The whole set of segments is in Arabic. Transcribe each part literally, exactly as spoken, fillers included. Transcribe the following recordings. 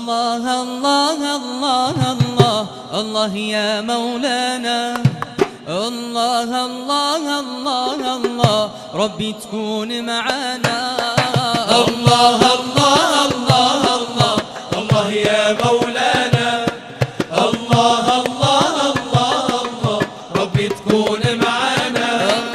الله الله الله الله الله يا مولانا. الله الله الله الله ربي تكون معانا. الله الله الله الله الله يا مولانا. الله الله الله الله ربي تكون معانا.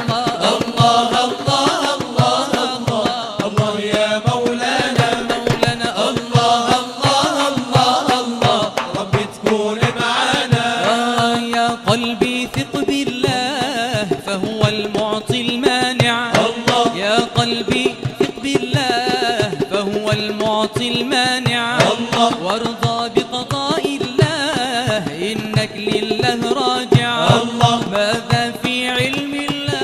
الله الله الله الله الله يا مولانا. مولانا الله الله الله الله ربي تكون معانا. يا قلبي ثق بالله فهو المعطي المانع. الله يا قلبي ثق بالله فهو المعطي المانع. الله وارضى بقضاء الله إنك لله راجع. الله ماذا في علم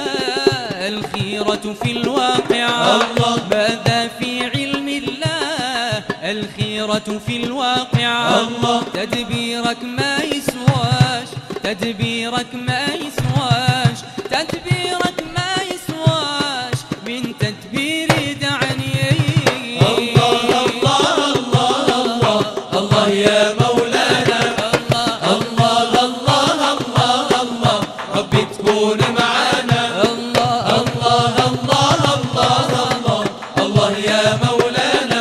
الله الخيرة في الواقع. الله ماذا في علم الله الخيرة في الواقع. الله تدبيرك ما يسواش تدبيرك ما يسواش تدبيرك ما يسواش من تدبيري دعني. الله الله الله الله الله يا مولانا. الله الله الله الله ربي تكون معانا. الله الله الله الله الله الله يا مولانا.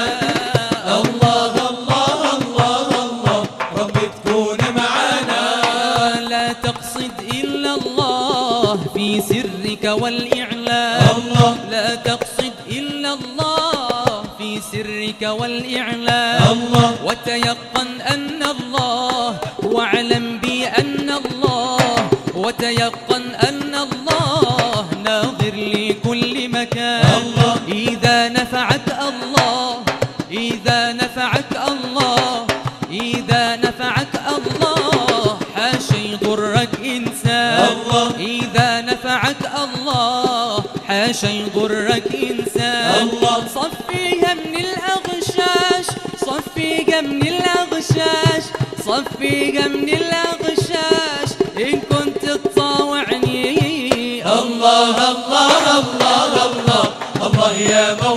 الله الله الله الله ربي تكون معانا. لا تقصد إلا الله في سرك والإعلان. الله لا تقصد إلا الله في سرك والإعلان. الله وتيقن أن الله واعلم بأن الله وتيقن أن الله ناظر لكل مكان. الله إذا نفعك الله إذا نفعك الله إذا نفعك الله حاشا يضرك إنسان. الله إذا نفعك الله حاشا يضرك إنسان. الله صفيها من الأغشاش صفيها من الأغشاش صفيها من الأغشاش إن كنت تطاوعني. الله الله الله الله الله يا مولانا.